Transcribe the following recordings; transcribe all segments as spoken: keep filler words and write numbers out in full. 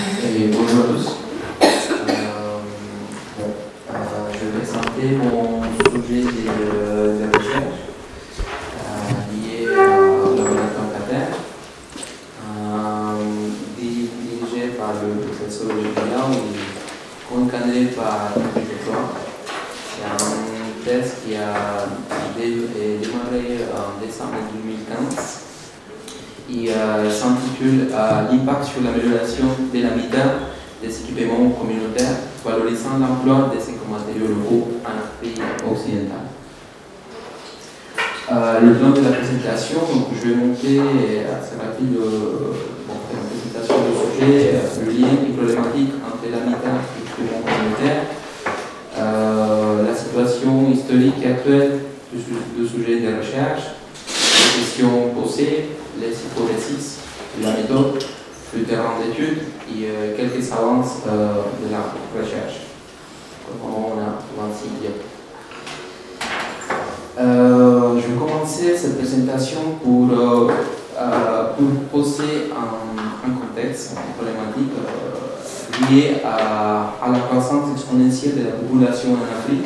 Et bonjour à tous. Euh, euh, je vais présenter mon sujet de, de recherche euh, lié au laboratoire Qatar, euh, dirigé par le professeur Julien et encadré par le directeur. C'est un test qui a démarré en décembre deux mille quinze. Il euh, s'intitule euh, L'impact sur l'amélioration de l'habitat des équipements communautaires, valorisant l'emploi des écomatériaux locaux en Afrique occidentale. Euh, le plan de la présentation, donc je vais monter assez rapide euh, bon, la présentation du sujet, euh, le lien et problématique entre l'habitat et l'équipement communautaire, euh, la situation historique et actuelle du, du sujet de recherche, les questions posées, les hypothèses, la méthode, le terrain d'étude et euh, quelques avances euh, de la recherche. Comment on a vingt-six diapositives. Euh, je vais commencer cette présentation pour, euh, euh, pour poser un, un contexte, une problématique euh, liée à, à la croissance exponentielle de la population en Afrique.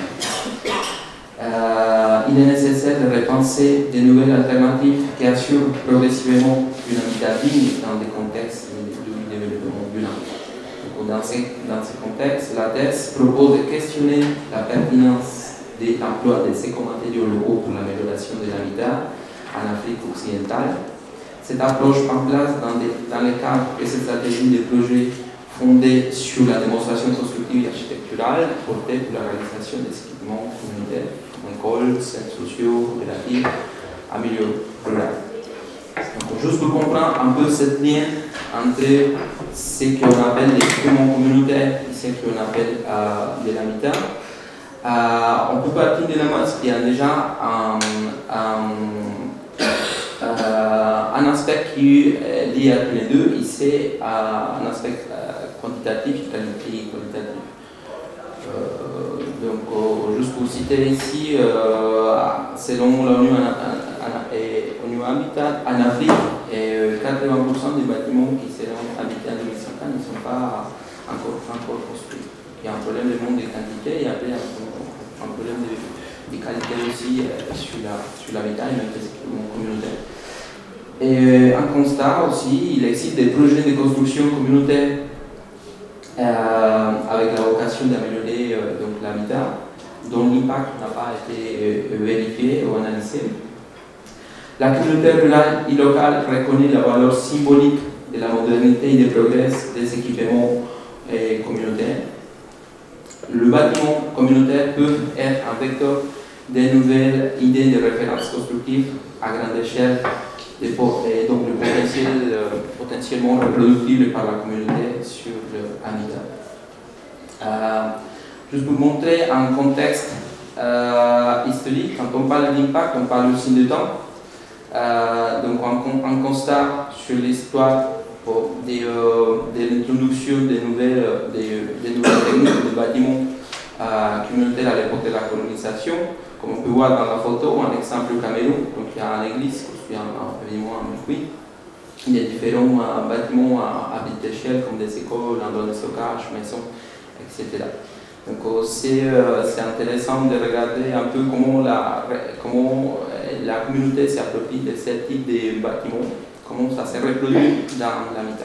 Euh, il est nécessaire de repenser de nouvelles alternatives qui assurent progressivement une habitat digne dans des contextes de développement dynamique. Dans ce, dans ce contexte, la thèse propose de questionner la pertinence de l'emploi des écomatériaux locaux pour l'amélioration de l'habitat en Afrique occidentale. Cette approche prend place dans, des, dans le cadre de cette stratégie de projet fondée sur la démonstration constructive et architecturale portée pour la réalisation des équipements communautaires, écoles, centres sociaux, coopératives, en milieu rural. Donc, juste pour comprendre un peu cette lien entre ce qu'on appelle les équipements communautaires et ce qu'on appelle euh, de l'habitat, euh, on peut partir de la masse qu'il y a déjà un, un, euh, un aspect qui est lié à tous les deux, et c'est euh, un aspect euh, quantitatif et qualitatif. Euh, donc, euh, juste pour citer ici, euh, selon l'ONU Habitat en Afrique, et quatre-vingts pour cent des bâtiments qui seront habités en deux mille cinquante ne sont pas encore, encore construits. Il y a un problème de manque de quantité et après un, un problème de, de qualité aussi euh, sur l'habitat la, et même des équipements communautaires. Et un constat aussi, il existe des projets de construction communautaire Euh, avec la vocation d'améliorer euh, l'habitat, dont l'impact n'a pas été euh, vérifié ou analysé. La communauté rurale et locale reconnaît la valeur symbolique de la modernité et des progrès des équipements euh, communautaires. Le bâtiment communautaire peut être un vecteur de nouvelles idées de référence constructives à grande échelle et donc le potentiel, euh, potentiellement reproductible par la communauté sur l'habitat. Euh, juste pour montrer un contexte euh, historique, quand on parle d'impact, on parle aussi de temps. Euh, donc un, un constat sur l'histoire de, euh, de l'introduction des nouvelles, des, des nouvelles techniques de bâtiments euh, communautaires à l'époque de la colonisation. Comme on peut voir dans la photo, un exemple au Cameroun, donc il y a une église construite en évidemment en Mukwi. Il y a différents euh, bâtiments à, à petite échelle, comme des écoles, endroits de stockage, maisons, et cetera. Donc c'est euh, intéressant de regarder un peu comment la, comment la communauté s'approprie de ce type de bâtiments, comment ça se reproduit dans l'habitat.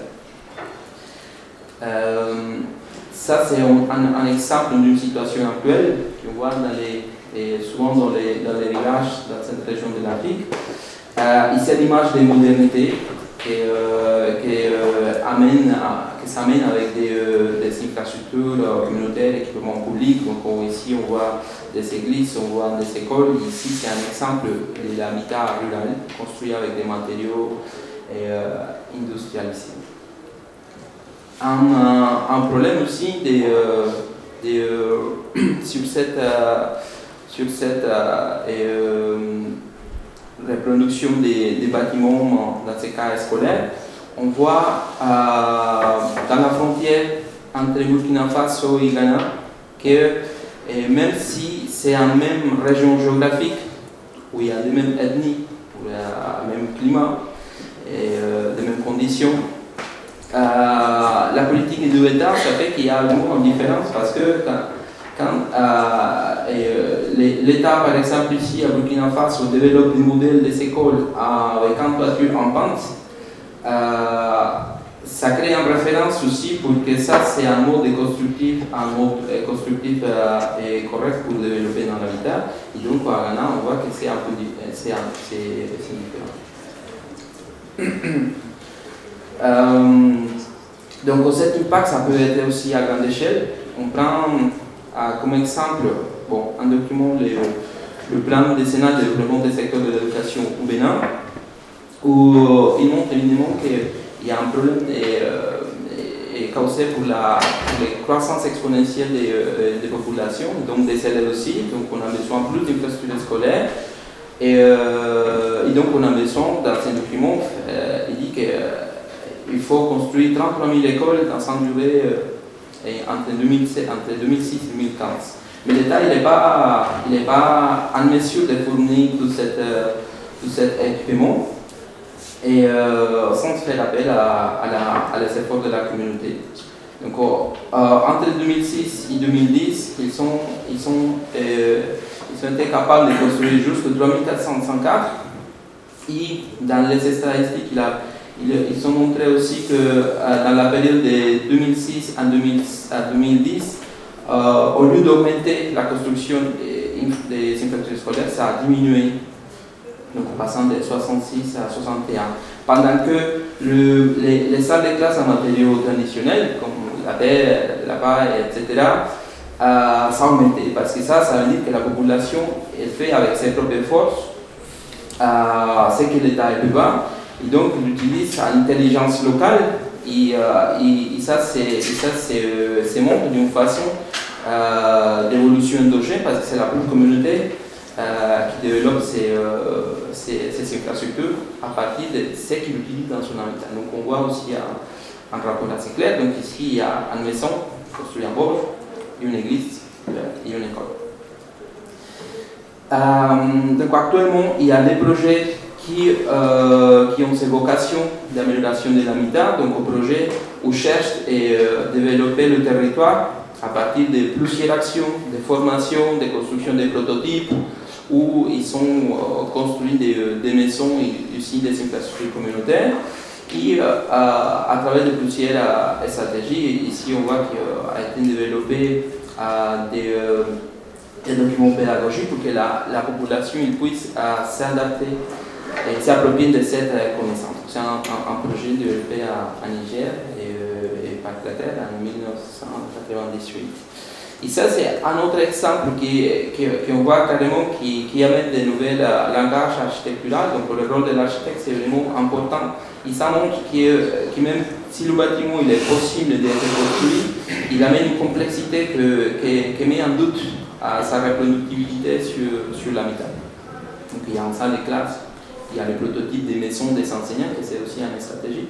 Euh, ça c'est un, un, un exemple d'une situation actuelle qu'on voit dans les et souvent dans les, dans les villages dans cette région de l'Afrique. Euh, ici, l'image de modernité qui, euh, qui, euh, amène à, qui s'amène avec des, euh, des infrastructures euh, communautaires, équipements publics. Donc ici, on voit des églises, on voit des écoles. Ici, c'est un exemple de l'habitat rural construit avec des matériaux et, euh, industrialisés. Un, un, un problème aussi de, euh, de, euh, sur cette euh, sur cette euh, euh, reproduction des, des bâtiments dans ces cas scolaires, on voit euh, dans la frontière entre Burkina Faso et Ghana que euh, même si c'est en même région géographique, où il y a les mêmes ethnies, où il y a le même climat et euh, les mêmes conditions, euh, la politique des deux États, ça fait qu'il y a une différence parce que quand, quand euh, l'État, par exemple ici à Burkina Faso, développe des modèles des écoles avec un toiture en pente, euh, ça crée une référence aussi pour que ça c'est un mode constructif, un mode constructif euh, et correct pour développer dans l'habitat. Et donc à Ghana, on voit que c'est un peu différent. euh, donc cet impact, ça peut être aussi à grande échelle. On prend euh, comme exemple bon, un document, le, le plan décennal de développement des secteurs de l'éducation au Bénin, où euh, il montre évidemment que il y a un problème est, euh, est causé pour la, pour la croissance exponentielle des, euh, des populations, donc des élèves aussi. Donc on a besoin de plus d'infrastructures scolaires. Et, euh, et donc on a besoin, dans ce document, euh, il dit qu'il euh, faut construire trente-trois mille écoles dans une durée euh, entre, deux mille six et deux mille quinze. Mais l'État n'est pas, pas en mesure de fournir tout, cette, euh, tout cet équipement. Et euh, sans faire appel à, à, la, à les efforts de la communauté. Donc, euh, entre deux mille six et deux mille dix, ils, sont, ils, sont, euh, ils ont été capables de construire juste trois mille quatre cent quatre. Et dans les statistiques, il a, ils, ils ont montré aussi que euh, dans la période de deux mille six à deux mille dix, euh, au lieu d'augmenter la construction des, des infrastructures scolaires, ça a diminué. Donc passant de soixante-six à soixante et un. Pendant que le, les, les salles de classe en matériaux traditionnels, comme la terre, la paille, et cetera, euh, ça a augmenté. Parce que ça, ça veut dire que la population elle fait avec ses propres forces euh, ce que l'État est plus bas. Et donc, il utilise l'intelligence locale. Et, euh, et, et ça, c'est montre d'une façon euh, d'évolution endogène, parce que c'est la propre communauté Euh, qui développe ces, euh, ces, ces infrastructures à partir de ce qu'il utilise dans son habitat. Donc on voit aussi un, un rapport assez clair. Donc ici il y a une maison construite en bois, une église et une école. Euh, donc actuellement il y a des projets qui, euh, qui ont ces vocations d'amélioration de l'habitat. Donc au projet où cherche et euh, développer le territoire à partir de plusieurs actions, de formation, de construction des prototypes, où ils sont euh, construits des, des maisons et aussi des infrastructures communautaires. Et euh, à, à travers de plusieurs euh, stratégies, ici on voit qu'il a été développé euh, des, euh, des documents pédagogiques pour que la, la population il puisse euh, s'adapter et s'approprier de cette euh, connaissance. C'est un, un, un projet développé à, à Niger et, euh, et par Angleterre en mille neuf cent quatre-vingt-dix-huit. Et ça, c'est un autre exemple qu'on voit carrément qui, qui amène de nouveaux langages architecturaux. Donc, le rôle de l'architecte, c'est vraiment important. Et ça montre que, que même si le bâtiment il est possible d'être construit, il amène une complexité que, que, que met en doute à sa reproductibilité sur, sur l'habitat. Donc, il y a une salle de classe, il y a le prototype des maisons des enseignants, et c'est aussi une stratégie.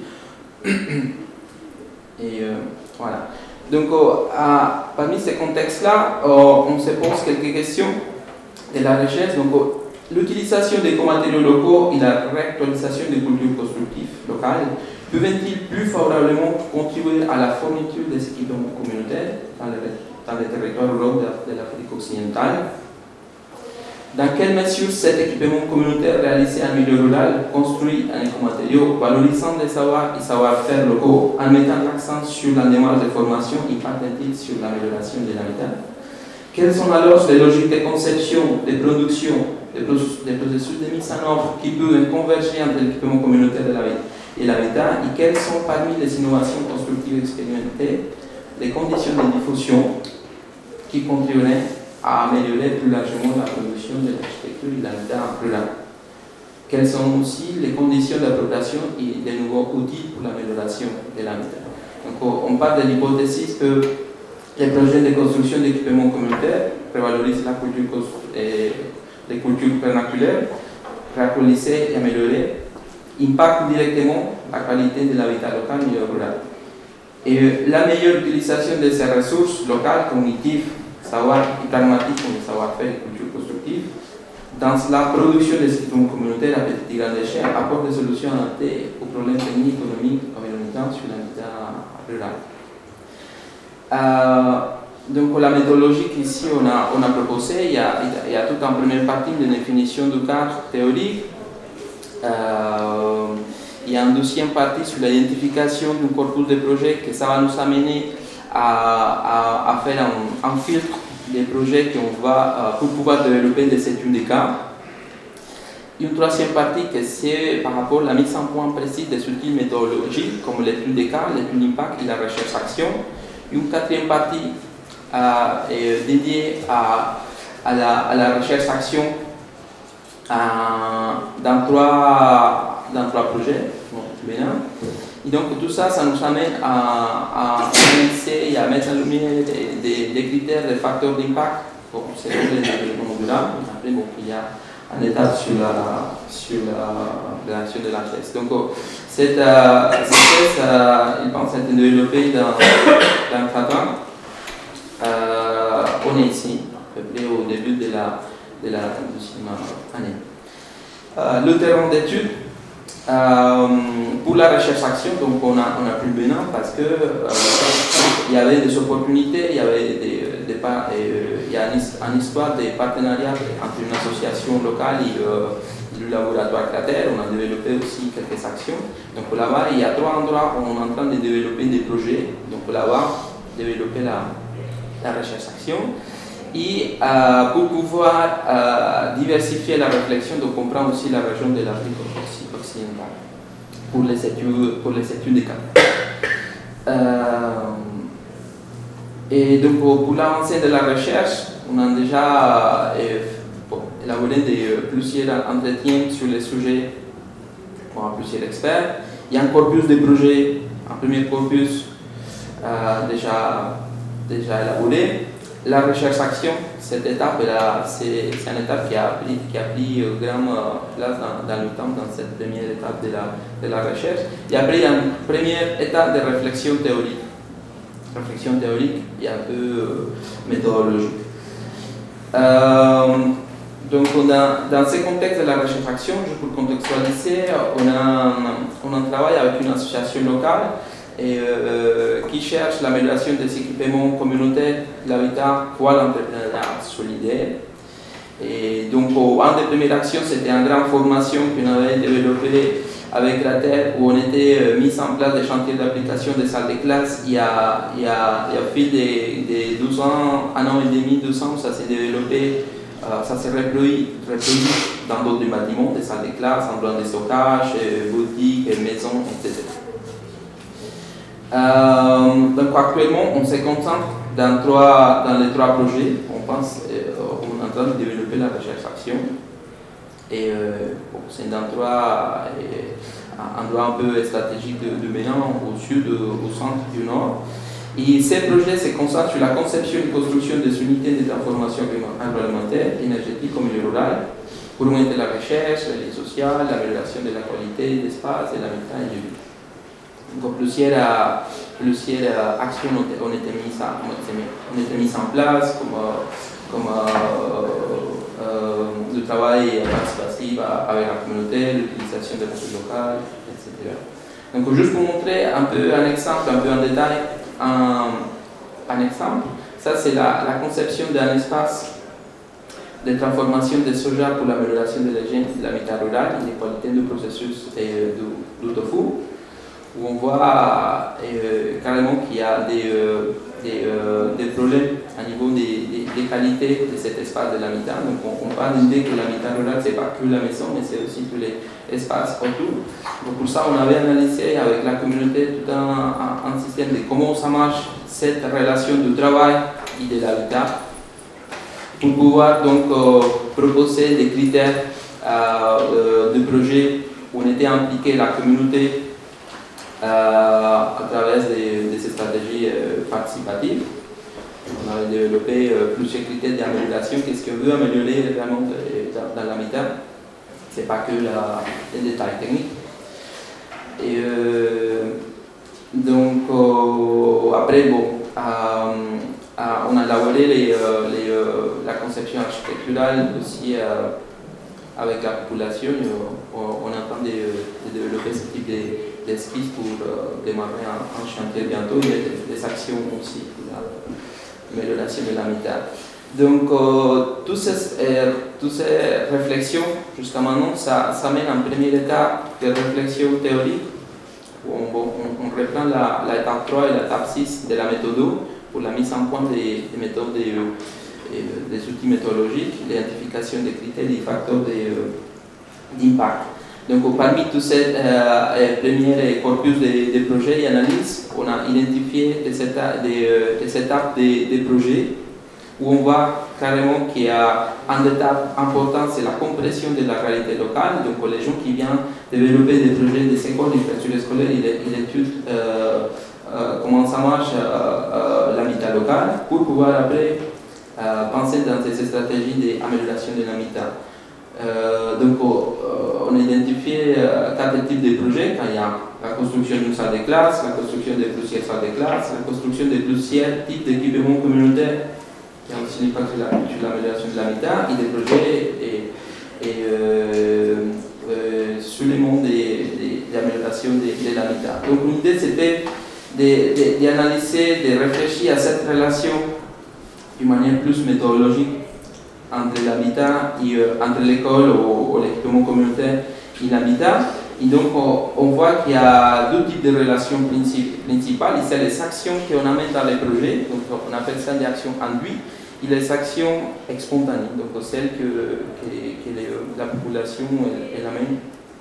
Et euh, voilà. Donc, euh, à, parmi ces contextes-là, euh, on se pose quelques questions de la recherche. Donc, euh, l'utilisation des matériaux locaux et la réactualisation des cultures constructives locales peuvent-ils plus favorablement contribuer à la fourniture des équipements communautaires dans les, dans les territoires ruraux de, de l'Afrique occidentale? Dans quelle mesure cet équipement communautaire réalisé en milieu rural, construit en écomatériaux, valorisant les savoirs et savoir-faire locaux, en mettant l'accent sur la démarche de formation, impactent-ils sur l'amélioration de l'habitat? Quelles sont alors les logiques de conception, de production, des processus de mise en œuvre qui peuvent converger entre l'équipement communautaire et l'habitat? Et quelles sont parmi les innovations constructives expérimentées les conditions de diffusion qui contribueraient à améliorer plus largement la production de l'architecture et de l'habitat en rural? Quelles sont aussi les conditions d'appropriation et des nouveaux outils pour l'amélioration de l'habitat? Donc, on part de l'hypothèse que les projets de construction d'équipements communautaires revalorisent la culture, et les cultures vernaculaires, réactualiser et améliorer, impactent directement la qualité de l'habitat local et rural. Et la meilleure utilisation de ces ressources locales, cognitives, savoir et pragmatique comme le savoir-faire et culture constructive, dans la production des équipements communautaires à petite et grande échelle, apporte des solutions adaptées aux problèmes techniques, économiques, environnementaux sur l'habitat rural. Euh, donc la méthodologie qu'ici on a, on a proposée, il y a, il y a toute une première partie de définition du cadre théorique. Euh, il y a une deuxième partie sur l'identification d'un corpus de projets que ça va nous amener à, à, à faire un, un filtre des projets qu'on va, pour pouvoir développer des études de cas. Une troisième partie que c'est par rapport à la mise en point précise des outils méthodologiques comme l'étude de cas, l'étude d'impact et la recherche-action. Une quatrième partie euh, est dédiée à, à, la, à la recherche-action euh, dans, trois, dans trois projets. Bon, et donc tout ça, ça nous amène à, à analyser et à mettre en lumière des, des, des critères, des facteurs d'impact pour selon les développements durables. Après, bon, il y a un étape sur la, sur la réaction de la thèse. Donc, cette, euh, cette thèse, euh, il pense être développée dans, dans quatre ans. Euh, on est ici, à peu près au début de la, de la deuxième année. Euh, le terrain d'étude, euh, pour la recherche-action, donc on a, on a pris Bénin parce que euh, il y avait des opportunités, il y avait des, des, des euh, il y a une, une histoire de partenariat entre une association locale et euh, le laboratoire Cratère. On a développé aussi quelques actions. Donc là-bas, il y a trois endroits où on est en train de développer des projets. Donc là-bas, développer la, la recherche-action. Et euh, pour pouvoir euh, diversifier la réflexion, donc on prend aussi la région de l'Afrique occidentale pour les études, pour les études de cas. Euh, et donc pour, pour l'avancée de la recherche, on a déjà euh, bon, élaboré des, euh, plusieurs entretiens sur les sujets pour plusieurs experts. Il y a un corpus de projets, un premier corpus euh, déjà, déjà élaboré. La recherche-action, cette étape, c'est une étape qui a pris, qui a pris euh, grande place dans, dans le temps, dans cette première étape de la, de la recherche. Et après, il y a une première étape de réflexion théorique. Réflexion théorique et un peu euh, méthodologique. Euh, donc, on a, dans ce contexte de la recherche-action, pour contextualiser, on a, on a travaillé avec une association locale et, euh, qui cherche l'amélioration des équipements communautaires, l'habitat pour l'entrepreneuriat solidaire. Et donc, oh, une des premières actions, c'était une grande formation qu'on avait développée avec la Terre, où on était euh, mis en place des chantiers d'application des salles de classe. Il y a, il y a, il y a au fil des, des douze ans, un an et demi, deux ans, ça s'est développé, euh, ça s'est reproduit, reproduit dans d'autres bâtiments, des salles de classe, endroits de stockage, euh, boutiques, maisons, et cetera. Euh, donc actuellement, on se concentre dans, trois, dans les trois projets. On pense, euh, on est en train de développer la recherche-action. Et euh, bon, c'est dans trois euh, endroits un peu stratégiques de, de Bénin, au sud, au centre du nord. Et ces projets se concentrent sur la conception et construction des unités de transformation agroalimentaire, énergétique comme rural, pour augmenter la recherche, la vie sociale, l'amélioration de la qualité d'espace et l'habitat et du vie. Donc plusieurs, plusieurs actions ont été mises, ont été mises en place, comme, comme euh, euh, le travail participatif avec la communauté, l'utilisation des ressources locales, et cetera. Donc juste pour montrer un peu un exemple, un peu en détail, un, un exemple, ça c'est la, la conception d'un espace de transformation de soja pour l'amélioration de l'hygiène de l'habitat rural et des qualités du processus du tofu, où on voit euh, carrément qu'il y a des, euh, des, euh, des problèmes à niveau des, des, des qualités de cet espace de l'habitat. Donc on, on parle d'idée que l'habitat rural, ce n'est pas que la maison, mais c'est aussi tous les espaces autour. Donc pour ça, on avait analysé avec la communauté tout un, un, un système de comment ça marche, cette relation du travail et de l'habitat, pour pouvoir donc euh, proposer des critères euh, de, de projet où on était impliqué la communauté Euh, à travers des, des stratégies euh, participatives. On avait développé euh, plusieurs critères d'amélioration. Qu'est-ce qu'on veut améliorer vraiment dans, dans l'habitat? Ce n'est pas que la, les détails techniques. Et euh, donc, euh, après, bon, euh, euh, on a élaboré les, euh, les, euh, la conception architecturale aussi euh, avec la population. On est en train de, de développer ce type de d'esquisse pour euh, démarrer un, un chantier bientôt. Il y a des, des actions aussi pour l'amélioration de l'habitat. Donc, euh, toutes ces, euh, toutes ces réflexions, jusqu'à maintenant, ça, ça mène en première étape de réflexion théorique, où on, on, on reprend l'étape trois et l'étape six de la méthode pour la mise en point des, des méthodes, des, euh, des outils méthodologiques, l'identification des critères et des facteurs d'impact. Donc, parmi tous ces euh, premiers corpus de, de projets et analyses, on a identifié des étapes, des, des étapes de, de projets où on voit carrément qu'il y a une étape importante, c'est la compréhension de la réalité locale. Donc, les gens qui viennent développer des projets des écoles d'infrastructures scolaires, ils étudient euh, euh, comment ça marche euh, euh, l'habitat local pour pouvoir après euh, penser dans ces stratégies d'amélioration de l'habitat. Euh, donc, euh, on a identifié euh, quatre types de projets. Quand il y a la construction d'une salle de classe, la construction de plusieurs salles de classe, la construction de plusieurs types d'équipements communautaires qui ont aussi l'impact sur l'amélioration de l'habitat, et des projets et, et, euh, euh, sur le monde d'amélioration de, de, de l'habitat. Donc, l'idée c'était d'analyser, de, de, de réfléchir à cette relation d'une manière plus méthodologique entre l'habitat et euh, entre l'école ou, ou l'équipement communautaire et l'habitat. Et donc, on, on voit qu'il y a deux types de relations principales. C'est les actions qu'on amène dans les projets, donc on appelle ça des actions induites, et les actions spontanées, donc celles que, que, que les, la population elle, elle amène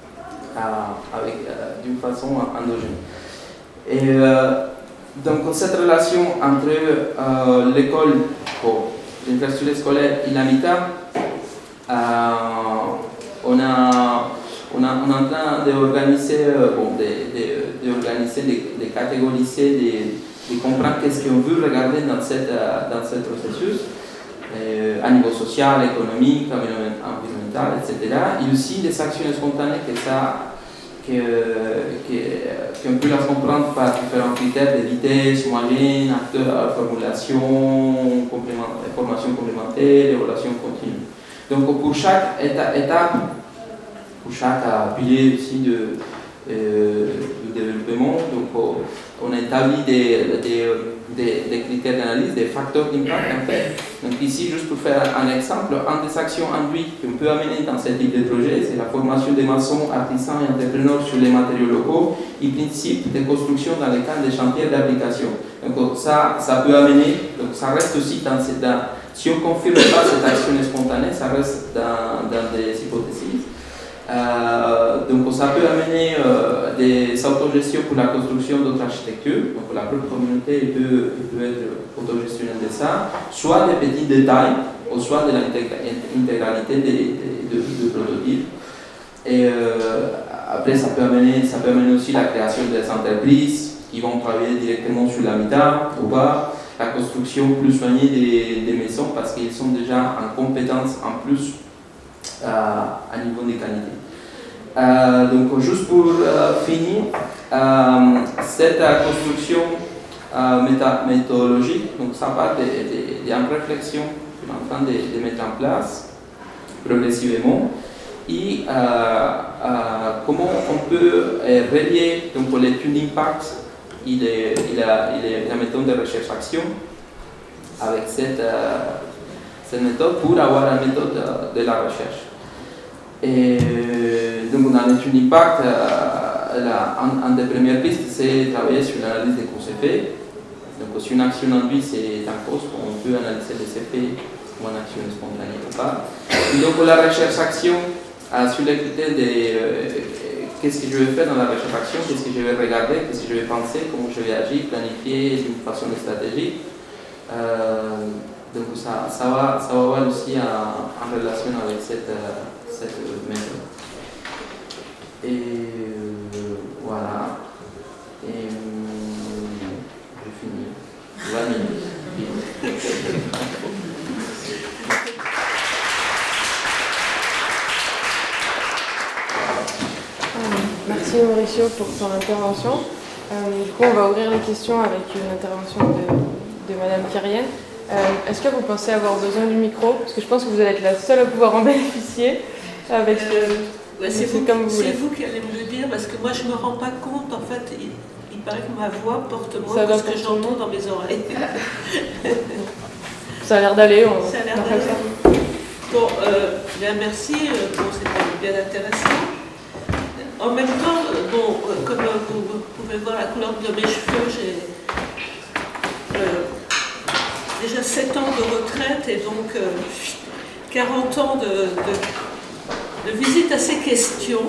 euh, d'une façon endogène. Et euh, donc, cette relation entre euh, l'école, l'infrastructure scolaire et l'habitat, euh, on a On, a, on est en train d'organiser, bon, de, de, de, de, de catégoriser, de, de comprendre qu'est-ce qu'on veut regarder dans, cette, dans ce processus, euh, à niveau social, économique, environnemental, et cetera. Et aussi des actions spontanées que ça, que, que, qu'on peut les comprendre par différents critères de vitesse, moyenne, acteur, formulation, complément, formation complémentaire, évaluation continue. Donc pour chaque étape, étape pour chaque pilier aussi de, euh, de développement. Donc, on a établi des, des, des, des critères d'analyse, des facteurs d'impact en fait. Donc ici, juste pour faire un exemple, une des actions induites qu'on peut amener dans ce type de projet, c'est la formation des maçons, artisans et entrepreneurs sur les matériaux locaux et principes de construction dans le cadre des chantiers d'application. Donc ça, ça peut amener, donc ça reste aussi dans cette... Dans, si on ne confirme pas cette action spontanée, ça reste dans, dans des hypothèses. Euh, donc ça peut amener euh, des autogestions pour la construction d'autres architectures, donc la propre communauté peut, peut être autogestionnelle de ça, soit des petits détails, ou soit de l'intégralité des de, de prototypes. Et euh, après ça peut, amener, ça peut amener aussi la création des entreprises qui vont travailler directement sur l'habitat ou pas, la construction plus soignée des, des maisons parce qu'ils sont déjà en compétence en plus Euh, à niveau des qualités. Euh, donc juste pour euh, finir, euh, cette euh, construction euh, méta méthodologique, donc ça part d'une réflexion qu'on est en train de, de mettre en place progressivement et euh, euh, comment on peut euh, relier l'étude d'impact et, et, la, et la méthode de recherche-action avec cette euh, cette méthode pour avoir la méthode de la recherche. Et donc, dans l'étude d'impact, un, un des premières pistes, c'est travailler sur l'analyse des causes effets. Donc, si une action induite c'est en cause, on peut analyser les effets ou une action spontanée ou pas. Et donc, la recherche-action, euh, sur les critères de euh, qu'est-ce que je vais faire dans la recherche-action, qu'est-ce que je vais regarder, qu'est-ce que je vais penser, comment je vais agir, planifier d'une façon stratégique. Euh, Donc ça, ça, va, ça va avoir aussi en, en relation avec cette, cette méthode. Et euh, voilà. Et euh, je finis. vingt minutes. Merci Mauricio pour ton intervention. Euh, du coup, on va ouvrir les questions avec une intervention de, de Madame Kyrienne. Euh, Est-ce que vous pensez avoir besoin du micro? Parce que je pense que vous allez être la seule à pouvoir en bénéficier. Avec euh, ouais, c'est vous, vous, vous qui allez me le dire, parce que moi je ne me rends pas compte, en fait, il, il paraît que ma voix porte moins Ça que va ce que pour tout le j'entends dans mes oreilles. Ça a l'air d'aller. On... Ça a l'air on fait ça. d'aller. Bon, euh, bien merci, euh, bon, c'était bien intéressant. En même temps, euh, bon, euh, comme euh, vous, vous pouvez voir la couleur de mes cheveux, j'ai euh, déjà sept ans de retraite et donc euh, quarante ans de, de, de visite à ces questions,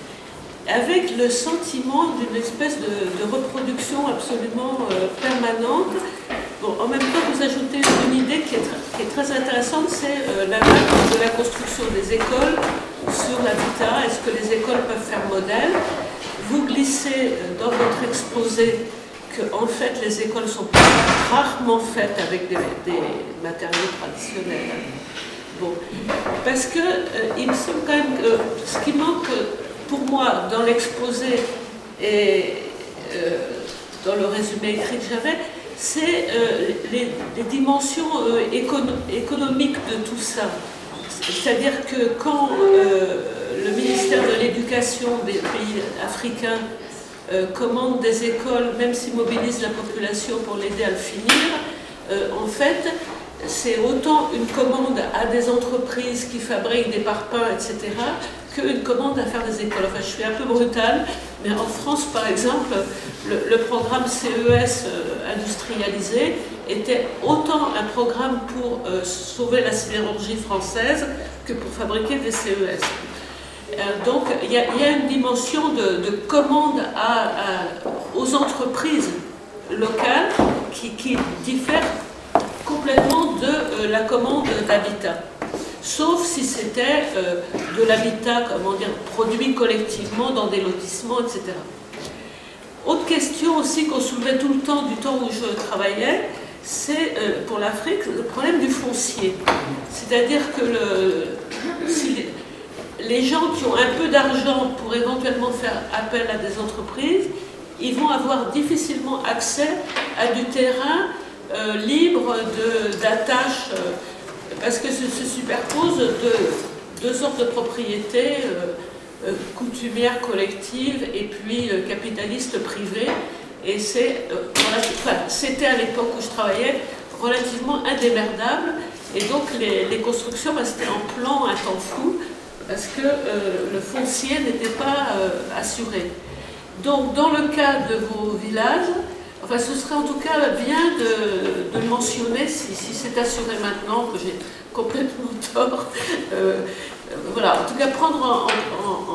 avec le sentiment d'une espèce de, de reproduction absolument euh, permanente. Bon, en même temps, vous ajoutez une idée qui est, qui est très intéressante, c'est euh, l'impact de la construction des écoles sur l'habitat. Est-ce que les écoles peuvent faire modèle? Vous glissez dans votre exposé que, en fait, les écoles sont rarement faites avec des, des matériaux traditionnels. Bon, parce que euh, il me semble quand même que ce qui manque pour moi dans l'exposé et euh, dans le résumé écrit que j'avais, c'est euh, les, les dimensions euh, écono économiques de tout ça. C'est-à-dire que quand euh, le ministère de l'Éducation des pays africains euh, commande des écoles, même s'il mobilise la population pour l'aider à le finir, euh, en fait, c'est autant une commande à des entreprises qui fabriquent des parpaings, et cetera, qu'une commande à faire des écoles. Enfin, je suis un peu brutale, mais en France, par exemple, le, le programme C E S euh, industrialisé était autant un programme pour euh, sauver la sidérurgie française que pour fabriquer des C E S. Euh, donc, il y, y a une dimension de, de commande à, à, aux entreprises locales qui, qui diffère complètement de euh, la commande d'habitat. Sauf si c'était euh, de l'habitat, comment dire, produit collectivement dans des lotissements, et cetera. Autre question aussi qu'on soulevait tout le temps du temps où je travaillais, c'est euh, pour l'Afrique le problème du foncier. C'est-à-dire que le, si les, les gens qui ont un peu d'argent pour éventuellement faire appel à des entreprises, ils vont avoir difficilement accès à du terrain euh, libre d'attaches. Euh, Parce que se, se superposent deux, deux sortes de propriétés, euh, euh, coutumières collectives et puis euh, capitalistes privées. Et c'est, euh, enfin, c'était à l'époque où je travaillais relativement indémerdable. Et donc les, les constructions restaient en plan un temps fou parce que euh, le foncier n'était pas euh, assuré. Donc dans le cas de vos villages, enfin, ce serait en tout cas bien de, de le mentionner si, si c'est assuré maintenant, que j'ai complètement tort. Euh, voilà, en tout cas, prendre en, en, en,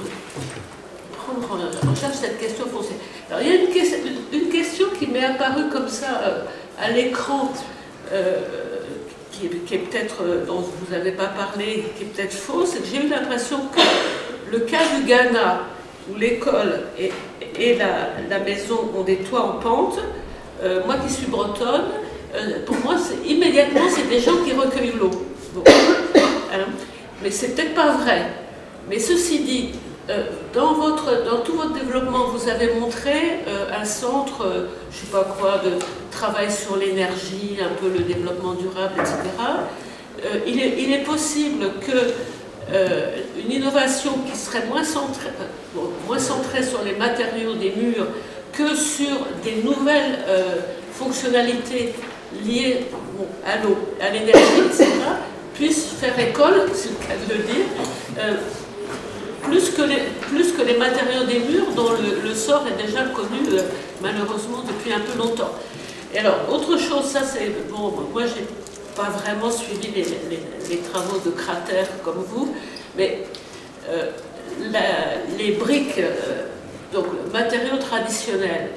en, prendre en charge cette question foncière. Alors, il y a une, que, une question qui m'est apparue comme ça euh, à l'écran, euh, qui, qui est peut-être, euh, dont vous n'avez pas parlé, qui est peut-être fausse, c'est que j'ai eu l'impression que le cas du Ghana, où l'école et, et la, la maison ont des toits en pente, euh, moi qui suis bretonne, euh, pour moi, immédiatement, c'est des gens qui recueillent l'eau. Bon. Hein? Mais c'est peut-être pas vrai. Mais ceci dit, euh, dans, votre, dans tout votre développement, vous avez montré euh, un centre, euh, je ne sais pas quoi, de travail sur l'énergie, un peu le développement durable, et cetera. Euh, il, est, il est possible que Euh, une innovation qui serait moins centrée, euh, moins centrée sur les matériaux des murs que sur des nouvelles euh, fonctionnalités liées bon, à l'eau, à l'énergie, et cetera, puisse faire école, c'est le cas de le dire, euh, plus, que les, plus que les matériaux des murs dont le, le sort est déjà connu euh, malheureusement depuis un peu longtemps. Et alors, autre chose, ça c'est, bon, moi j'ai pas vraiment suivi les, les, les travaux de cratères comme vous, mais euh, la, les briques, euh, donc matériaux traditionnels,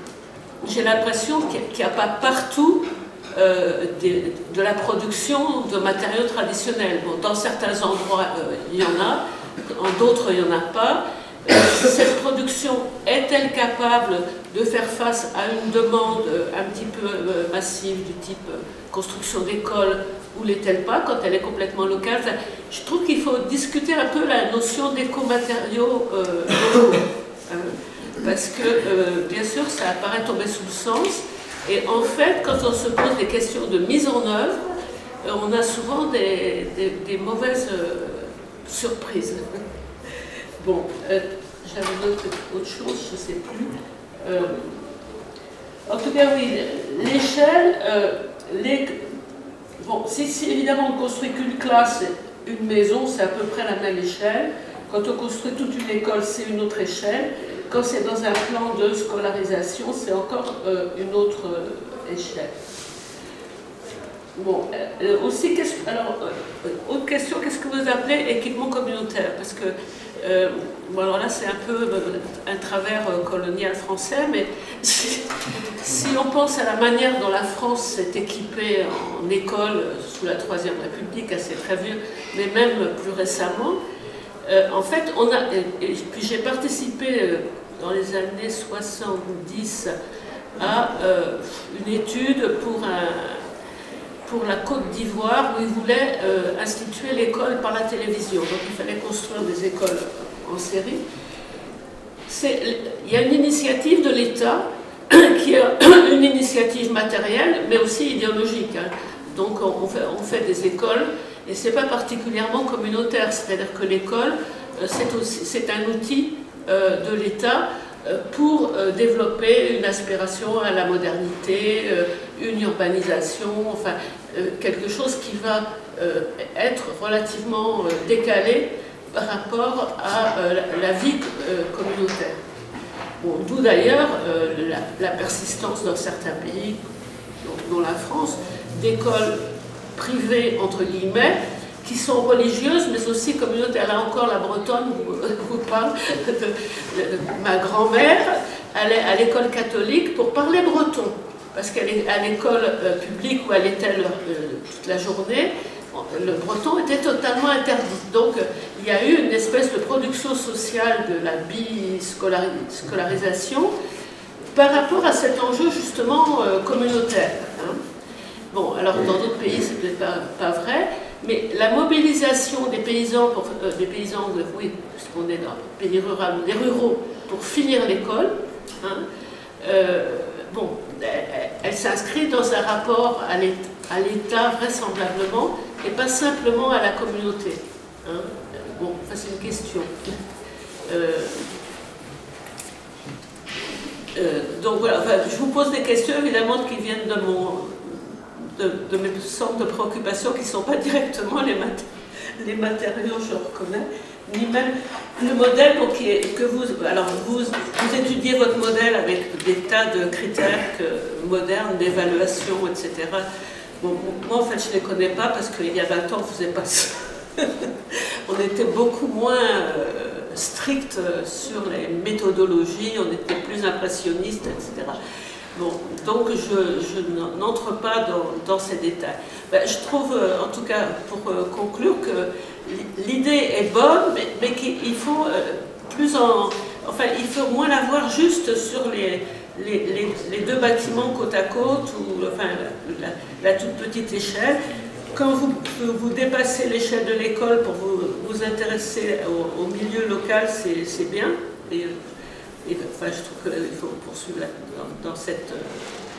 j'ai l'impression qu'il n'y a pas partout euh, des, de la production de matériaux traditionnels. Bon, dans certains endroits, euh, il y en a, en d'autres, il n'y en a pas. Euh, cette production est-elle capable de faire face à une demande un petit peu euh, massive du type euh, construction d'écoles, ou l'est-elle pas quand elle est complètement locale? Enfin, je trouve qu'il faut discuter un peu la notion d'écomatériaux euh, locaux, euh, parce que euh, bien sûr ça apparaît tomber sous le sens, et en fait quand on se pose des questions de mise en œuvre, euh, on a souvent des, des, des mauvaises euh, surprises. Bon, euh, j'avais autre, autre chose, je ne sais plus. Euh, en tout cas, oui, l'échelle, euh, les, bon, si, si évidemment on construit qu'une classe, une maison, c'est à peu près la même échelle. Quand on construit toute une école, c'est une autre échelle. Quand c'est dans un plan de scolarisation, c'est encore euh, une autre euh, échelle. Bon, euh, aussi, alors, euh, autre question, qu'est-ce que vous appelez équipement communautaire? Parce que, euh, bon, alors là, c'est un peu euh, un travers euh, colonial français, mais si, si on pense à la manière dont la France s'est équipée en école sous la Troisième République, assez très vieux, mais même plus récemment, euh, en fait, on a, et, et puis j'ai participé euh, dans les années soixante-dix à euh, une étude pour un pour la Côte d'Ivoire, où ils voulaient euh, instituer l'école par la télévision. Donc il fallait construire des écoles en série. Il y a une initiative de l'État qui est une initiative matérielle, mais aussi idéologique. Hein. Donc on fait, on fait des écoles, et ce n'est pas particulièrement communautaire. C'est-à-dire que l'école, c'est un outil euh, de l'État pour euh, développer une aspiration à la modernité, euh, une urbanisation, enfin euh, quelque chose qui va euh, être relativement euh, décalé par rapport à euh, la, la vie euh, communautaire. Bon, d'où d'ailleurs euh, la, la persistance dans certains pays, dont, dont la France, d'écoles privées entre guillemets, qui sont religieuses, mais aussi communautaires. Là encore, la Bretonne vous, vous parle de, de, de ma grand-mère, allait à l'école catholique pour parler breton, parce qu'elle est à l'école euh, publique où elle était le, euh, toute la journée, le breton était totalement interdit. Donc, il y a eu une espèce de production sociale de la biscolarisation par rapport à cet enjeu justement euh, communautaire. Hein. Bon, alors dans d'autres pays, c'est peut-être pas, pas vrai. Mais la mobilisation des paysans, pour, euh, des paysans, de, oui, puisqu'on est dans le pays rural, des ruraux, pour finir l'école, hein, euh, bon, elle, elle s'inscrit dans un rapport à l'État vraisemblablement, et pas simplement à la communauté. Hein. Bon, ça c'est une question. Euh, euh, donc voilà, enfin, je vous pose des questions évidemment qui viennent de mon... De, de mes centres de préoccupation qui ne sont pas directement les, mat les matériaux, je reconnais, ni même le modèle pour qui est, que vous... Alors, vous, vous étudiez votre modèle avec des tas de critères que, modernes, d'évaluation, et cetera. Bon, moi, en fait, je ne les connais pas parce qu'il y a vingt ans, on ne faisait pas ça. On était beaucoup moins euh, strict sur les méthodologies, on était plus impressionniste, et cetera. Bon, donc je, je n'entre pas dans, dans ces détails. Ben, je trouve, en tout cas, pour euh, conclure, que l'idée est bonne, mais, mais qu'il faut euh, plus en... Enfin, il faut moins la voir juste sur les, les, les, les deux bâtiments côte à côte, ou enfin, la, la, la toute petite échelle. Quand vous, vous dépassez l'échelle de l'école pour vous, vous intéresser au, au milieu local, c'est bien. Et, Et, enfin, je trouve qu'il faut poursuivre dans, dans cette... Euh,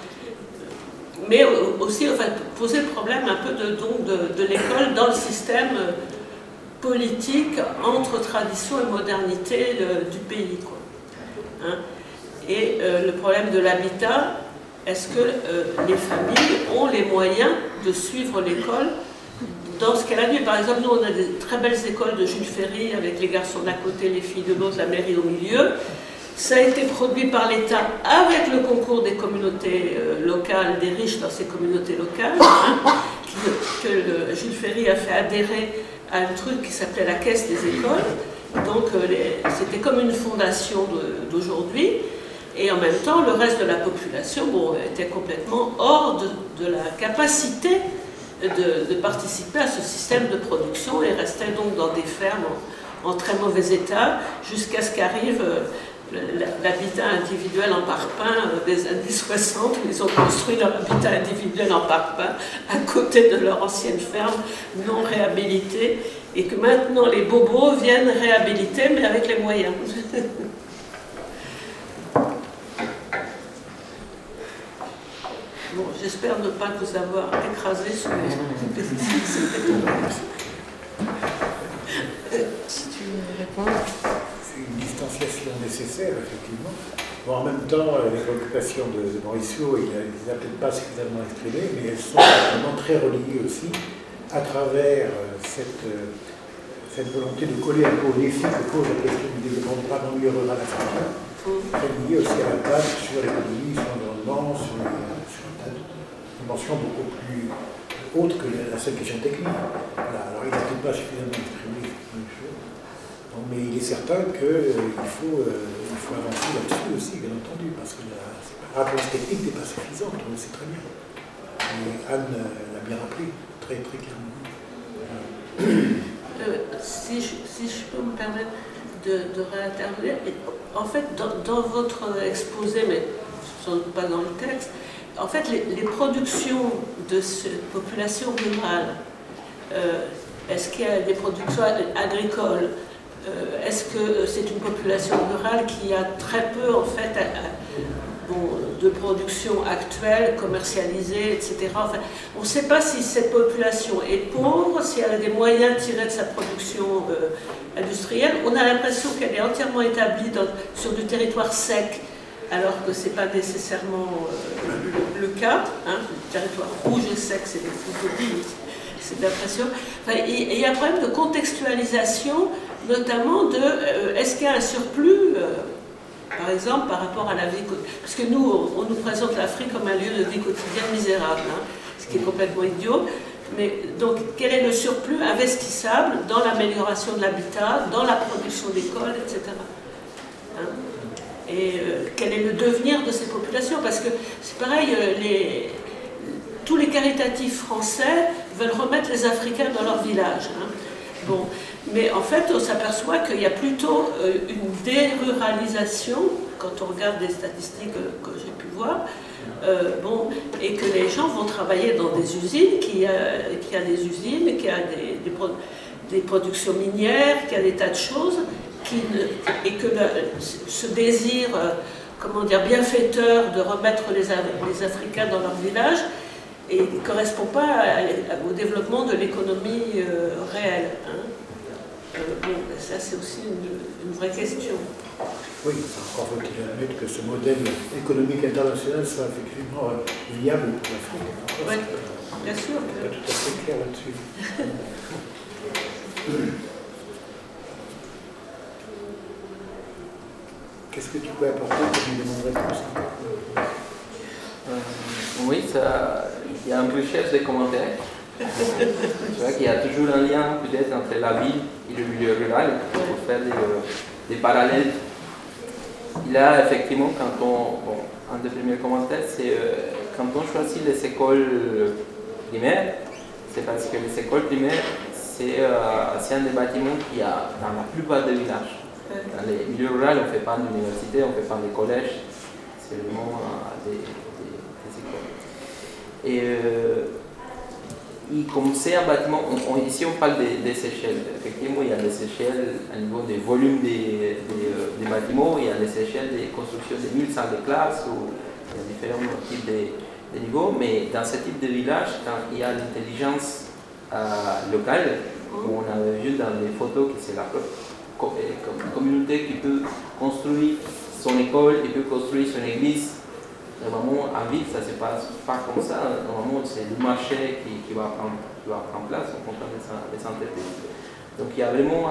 mais aussi enfin, poser le problème un peu de, donc, de, de l'école dans le système politique entre tradition et modernité de, du pays. Quoi. Hein? Et euh, le problème de l'habitat, est-ce que euh, les familles ont les moyens de suivre l'école dans ce qu'elle a vu? Par exemple, nous, on a des très belles écoles de Jules Ferry avec les garçons d'un côté, les filles de l'autre, la mairie au milieu. Ça a été produit par l'État avec le concours des communautés euh, locales, des riches dans ces communautés locales, hein, qui, que le, Jules Ferry a fait adhérer à un truc qui s'appelait la Caisse des écoles. Donc euh, c'était comme une fondation d'aujourd'hui. Et en même temps, le reste de la population bon, était complètement hors de, de la capacité de, de participer à ce système de production et restait donc dans des fermes en, en très mauvais état jusqu'à ce qu'arrive... Euh, l'habitat individuel en parpaing des années soixante, où ils ont construit leur habitat individuel en parpaing à côté de leur ancienne ferme non réhabilitée, et que maintenant les bobos viennent réhabiliter, mais avec les moyens. Bon, j'espère ne pas vous avoir écrasé sur les... Si tu veux répondre. C'est une distanciation nécessaire, effectivement. Bon, en même temps, les préoccupations de, de Mauricio, il ne les a peut-être pas suffisamment exprimées, mais elles sont vraiment très reliées aussi à travers cette, cette volonté de coller un peu au défi que pose la question du développement durable en milieu rural africain, très liée aussi à l'impact sur l'économie, sur l'environnement, sur, sur un tas de dimensions beaucoup plus hautes que la seule question technique. Voilà. Alors il n'a peut-être pas suffisamment exprimé une chose. Bon, mais il est certain qu'il euh, faut, euh, il faut avancer là-dessus aussi, bien entendu, parce que la, la réponse technique n'est pas suffisante, on le sait très bien. Et Anne euh, l'a bien rappelé, très très clairement. Euh, si, je, si je peux me permettre de, de réintervenir, en fait, dans, dans votre exposé, mais sans doute pas dans le texte, en fait, les, les productions de cette population rurale, euh, est-ce qu'il y a des productions agricoles? Euh, Est-ce que c'est une population rurale qui a très peu en fait à, à, bon, de production actuelle, commercialisée, et cetera. Enfin, on ne sait pas si cette population est pauvre, si elle a des moyens tirés de sa production euh, industrielle. On a l'impression qu'elle est entièrement établie dans, sur du territoire sec, alors que ce n'est pas nécessairement euh, le, le cas. Hein. Le territoire rouge et sec, c'est des photopies, c'est l'impression. Enfin, il y a un problème de contextualisation, notamment de euh, est-ce qu'il y a un surplus, euh, par exemple, par rapport à la vie quotidienne. Parce que nous, on, on nous présente l'Afrique comme un lieu de vie quotidienne misérable, hein, ce qui est complètement idiot. Mais donc, quel est le surplus investissable dans l'amélioration de l'habitat, dans la production d'écoles, et cetera. Hein. Et euh, quel est le devenir de ces populations? Parce que c'est pareil, euh, les, tous les caritatifs français veulent remettre les Africains dans leur village. Hein. Bon. Mais en fait, on s'aperçoit qu'il y a plutôt euh, une déruralisation, quand on regarde des statistiques que, que j'ai pu voir, euh, bon, et que les gens vont travailler dans des usines, qu'il y a, qu'il y a des usines, qu'il y a des, des, pro, des productions minières, qu'il y a des tas de choses, qui ne, et que le, ce désir, euh, comment dire, bienfaiteur de remettre les, les Africains dans leur village ne correspond pas à, à, au développement de l'économie euh, réelle. Hein. Euh, bon, ça c'est aussi une, une vraie question. Oui, encore faut-il admettre que ce modèle économique international soit effectivement viable pour l'Afrique. Oui, bien sûr. On n'est pas tout à fait clair là-dessus. Qu'est-ce que tu peux apporter pour nous demander réponse? euh, Oui, ça, il y a une recherche des commentaires. Tu vois qu'il y a toujours un lien peut-être entre la ville et le milieu rural pour faire des, des parallèles. Et là, effectivement, quand on, bon, un des premiers commentaires, c'est euh, quand on choisit les écoles primaires, c'est parce que les écoles primaires, c'est euh, un des bâtiments qu'il y a dans la plupart des villages. Dans les milieux ruraux, on ne fait pas d'université, on ne fait pas de collège, c'est vraiment euh, des, des, des écoles. Et, euh, et comme c'est un bâtiment, on, on, ici on parle des, des échelles. Effectivement, il y a des échelles au niveau des volumes des, des, des bâtiments, il y a des échelles de construction de mille salles de classe, où il y a différents types de, de niveaux, mais dans ce type de village, quand il y a l'intelligence euh, locale, où on avait vu dans les photos que c'est la communauté qui peut construire son école, qui peut construire son église. Normalement, en ville, ça ne se passe pas comme ça. Normalement, c'est le marché qui, qui, va prendre, qui va prendre place en fonction des entreprises. Donc, il y a vraiment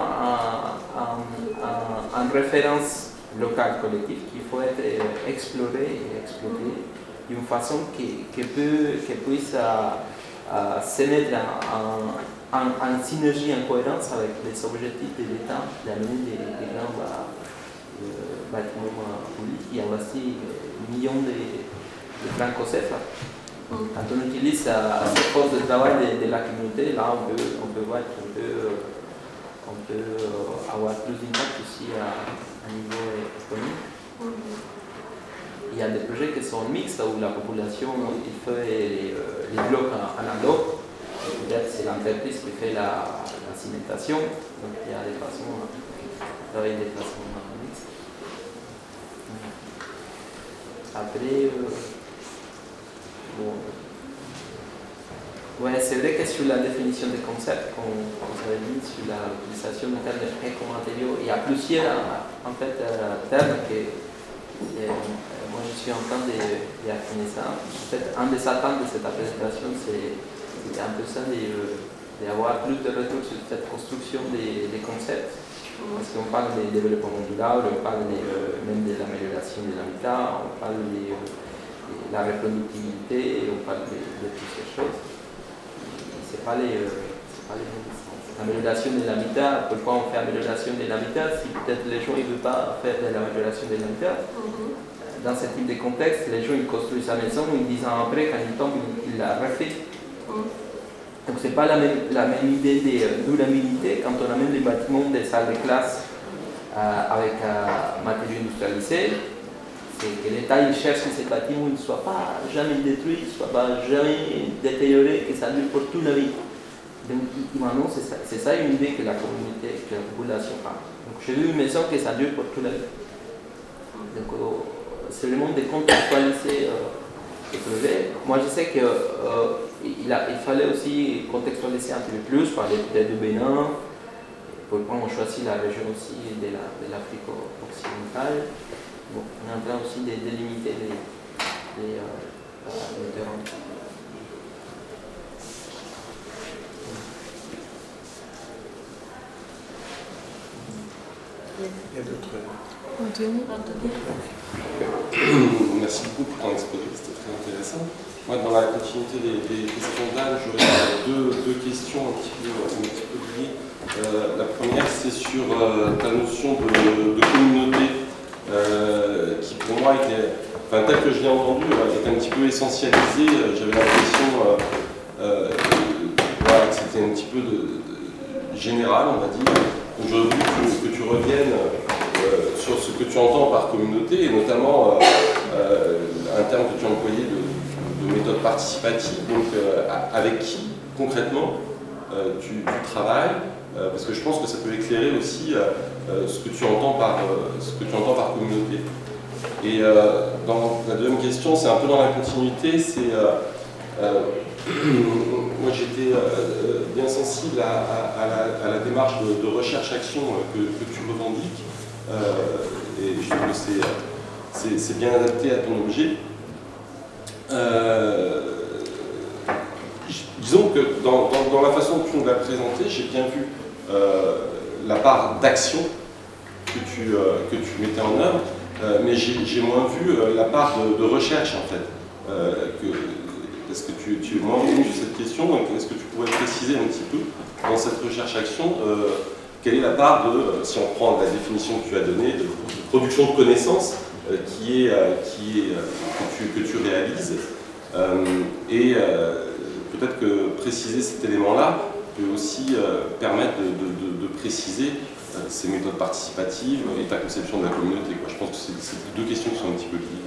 une référence locale collective qu'il faut être explorée et exploitée d'une façon qui, qui, peut, qui puisse euh, euh, se mettre en, en, en synergie, en cohérence avec les objectifs de l'État d'amener des, des grands euh, bâtiments publics qui investissent millions de, de francs C F A. Quand on utilise euh, cette force de travail de, de la communauté, là on peut, on peut voir qu'on peut, on peut avoir plus d'impact aussi à, à niveau économique. Il y a des projets qui sont mixtes où la population il fait les, les blocs en, en un bloc. Peut-être c'est l'entreprise qui fait la, la cimentation, donc il y a des façons, il y a des façons mixtes. Après, euh, bon, ouais, c'est vrai que sur la définition des concepts, comme on s'avait dit, sur l'utilisation du terme de éco-matériaux, il y a plusieurs en fait, euh, termes qui Et, euh, moi, je suis en train d'affiner ça. En fait, un des attentes de cette présentation, c'était un peu ça, d'avoir plus de retour sur cette construction des, des concepts. Parce qu'on parle des développements durables, on parle des, euh, même de l'amélioration de l'habitat, on parle de, euh, de la reproductibilité, on parle de, de toutes ces choses. Ce n'est pas les, euh, pas les mêmes distances. L'amélioration de l'habitat, pourquoi on fait amélioration de l'habitat si peut-être les gens ne veulent pas faire de l'amélioration de l'habitat? Mm-hmm. Dans ce type de contexte, les gens ils construisent sa maison, ils dix ans après, quand ils tombent, ils la refait. Mm-hmm. Donc ce n'est pas la même, la même idée de durabilité quand on amène des bâtiments des salles de classe euh, avec euh, matériaux industrialisés. C'est que l'État il cherche que ces bâtiments ne soient pas jamais détruits, ne soient pas jamais détériorés, que ça dure pour toute la vie. Donc maintenant c'est ça, ça une idée que la communauté, que la population a. Donc j'ai vu une maison que ça dure pour toute la vie. Donc euh, c'est le monde de contextualiser euh, le projet. Moi je sais que euh, Il, a, il fallait aussi contextualiser un peu plus, parler peut-être du Bénin. Pourquoi on choisit la région aussi de l'Afrique la, occidentale. Bon, on est en train aussi de délimiter les, les, euh, les terrains. Il y a d'autres. Anthony. Merci beaucoup pour ton exposé, c'était très intéressant. Moi, dans la continuité des, des questions d'Anne, j'aurais deux, deux questions un petit peu, un petit peu liées. Euh, la première, c'est sur euh, ta notion de, de communauté, euh, qui pour moi était, enfin, tel que je l'ai entendu, euh, était un petit peu essentialisée. J'avais l'impression euh, euh, voilà, que c'était un petit peu de, de, général, on va dire. Donc, j'aurais voulu que, que tu reviennes euh, sur ce que tu entends par communauté, et notamment euh, euh, un terme que tu as employé de de méthode participative, donc euh, avec qui concrètement euh, tu, tu travailles, euh, parce que je pense que ça peut éclairer aussi euh, ce que tu entends par euh, ce que tu entends par communauté. Et euh, dans la deuxième question, c'est un peu dans la continuité, c'est euh, euh, moi j'étais euh, bien sensible à, à, à, la, à la démarche de, de recherche-action que, que tu revendiques, euh, et je trouve que c'est bien adapté à ton objet. Euh, disons que dans, dans, dans la façon dont tu nous l'as présenté, j'ai bien vu euh, la part d'action que, tu, euh, que tu mettais en œuvre, euh, mais j'ai moins vu euh, la part de, de recherche en fait. Euh, Est-ce que tu, tu es moins venu sur cette question? Est-ce que tu pourrais préciser un petit peu dans cette recherche-action euh, quelle est la part de, si on prend la définition que tu as donnée, de, de production de connaissances qui est, qui est, que, tu, que tu réalises, euh, et euh, peut-être que préciser cet élément-là peut aussi euh, permettre de, de, de, de préciser euh, ces méthodes participatives et ta conception de la communauté, quoi. Je pense que c'est deux questions qui sont un petit peu liées.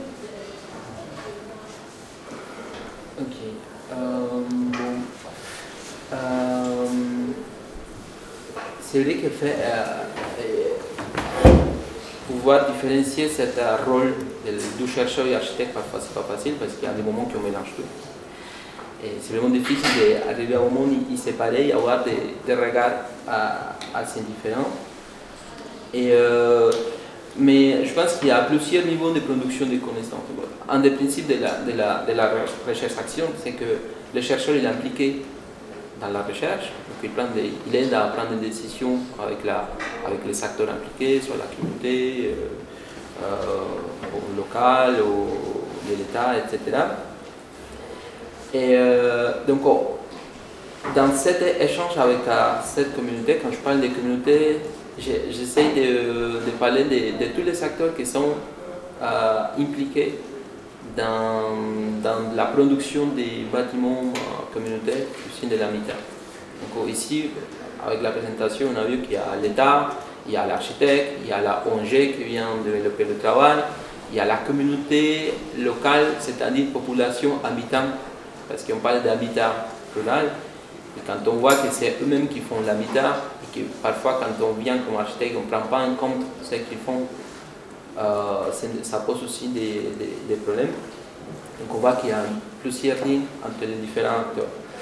Ok. Euh, bon. Euh, c'est vrai que fait... Euh, pouvoir différencier ce rôle du chercheur et architecte, parfois c'est pas facile parce qu'il y a des moments qui on mélange tout. Et c'est vraiment difficile d'arriver à un moment où c'est pareil, avoir des, des regards assez différents. Et, euh, mais je pense qu'il y a plusieurs niveaux de production de connaissances. Un des principes de la, de la, de la recherche-action, c'est que le chercheur est impliqué dans la recherche, donc il, prend des, il aide à prendre des décisions avec, la, avec les acteurs impliqués, soit la communauté, euh, euh, au local, au, de l'État, et cetera. Et euh, donc, oh, dans cet échange avec euh, cette communauté, quand je parle de communauté, j'essaie de, de parler de, de tous les acteurs qui sont euh, impliqués dans, dans la production des bâtiments euh, communautaires au sein de l'habitat. Donc ici, avec la présentation, on a vu qu'il y a l'État, il y a l'architecte, il y a la O N G qui vient développer le travail, il y a la communauté locale, c'est-à-dire population habitante, parce qu'on parle d'habitat rural, et quand on voit que c'est eux-mêmes qui font l'habitat, et que parfois quand on vient comme architecte, on ne prend pas en compte ce qu'ils font, euh, ça pose aussi des, des, des problèmes. Donc on voit qu'il y a plusieurs lignes entre les différents acteurs.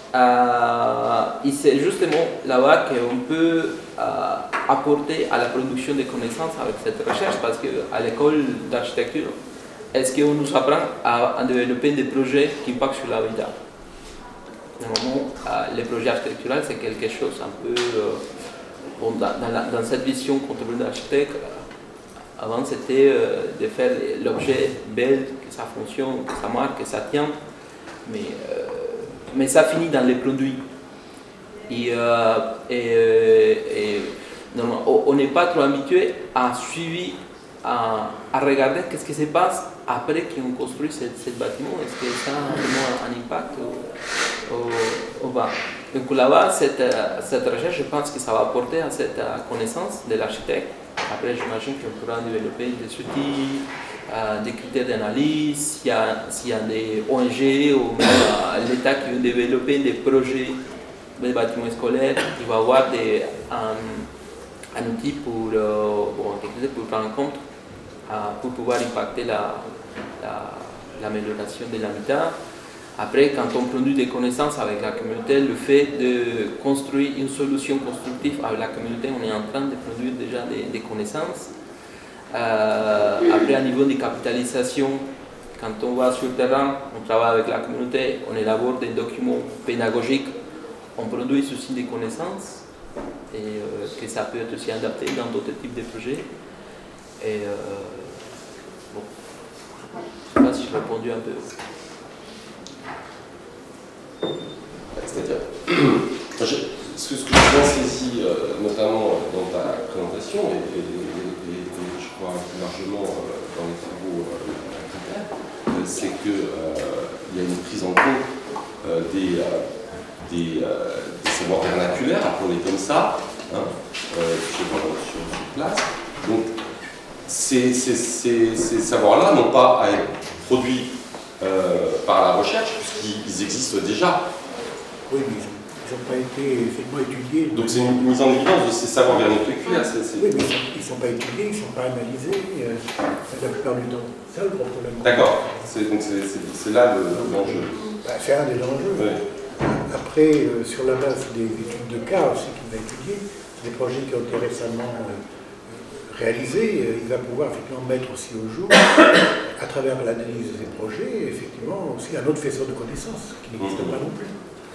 euh, et c'est justement là-bas qu'on peut euh, apporter à la production des connaissances avec cette recherche, parce qu'à l'école d'architecture, est-ce qu'on nous apprend à, à développer des projets qui impactent sur l'habitat? Normalement, euh, les projets architecturaux, c'est quelque chose un peu... Euh, bon, dans, dans, la, dans cette vision contemporaine d'architecte, euh, avant c'était euh, de faire l'objet belle, que ça fonctionne, que ça marche, que ça tient, mais, euh, mais ça finit dans les produits. Et, euh, et, et non, on n'est pas trop habitué à suivre, à, à regarder qu'est-ce qui se passe après qu'on construit ce, ce bâtiment. Est-ce que ça a vraiment un impact ou, ou, ou pas? Donc là-bas, cette, cette recherche, je pense que ça va apporter à cette connaissance de l'architecte. Après, j'imagine qu'on pourra développer des outils, euh, des critères d'analyse, s'il y a, s'il y a des O N G ou même euh, l'État qui veut développer des projets des bâtiments scolaires, il va avoir des, un, un outil pour, euh, pour prendre en compte, euh, pour pouvoir impacter la, la, l'amélioration de l'habitat. Après, quand on produit des connaissances avec la communauté, le fait de construire une solution constructive avec la communauté, on est en train de produire déjà des, des connaissances. Euh, après, à niveau de capitalisation, quand on va sur le terrain, on travaille avec la communauté, on élabore des documents pédagogiques, on produit aussi des connaissances, et euh, que ça peut être aussi adapté dans d'autres types de projets. Et euh, bon, je ne sais pas si j'ai répondu un peu. C'est-à-dire, je, ce, que, ce que j'ai bien saisi, euh, notamment dans ta présentation, et, et, et, et je crois plus largement euh, dans les travaux euh, euh, c'est qu'il euh, y a une prise en compte euh, des, euh, des, euh, des savoirs vernaculaires, appelons-les comme ça, hein, euh, sur, sur, sur place. Donc, ces, ces, ces, ces savoirs-là n'ont pas à être produits euh, par la recherche, puisqu'ils existent déjà. Oui, mais ils n'ont pas été effectivement étudiés. Donc c'est une mise en évidence de ces savoirs vernaculaires. C'est, c'est... Oui, mais ils ne sont pas étudiés, ils ne sont pas analysés, euh, la plupart du temps. C'est ça le gros problème. D'accord, c'est, donc c'est, c'est, c'est là le, l'enjeu. Bah, c'est un des enjeux. Oui. Après, euh, sur la base des études de cas aussi qu'il va étudier, des projets qui ont été récemment euh, réalisés, euh, il va pouvoir effectivement mettre aussi au jour, à travers l'analyse des projets, effectivement aussi un autre faisceau de connaissances qui n'existe mmh. pas non plus.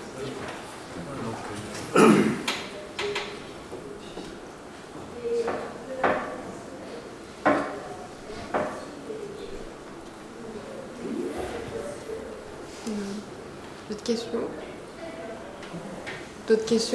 D'autres questions? D'autres questions?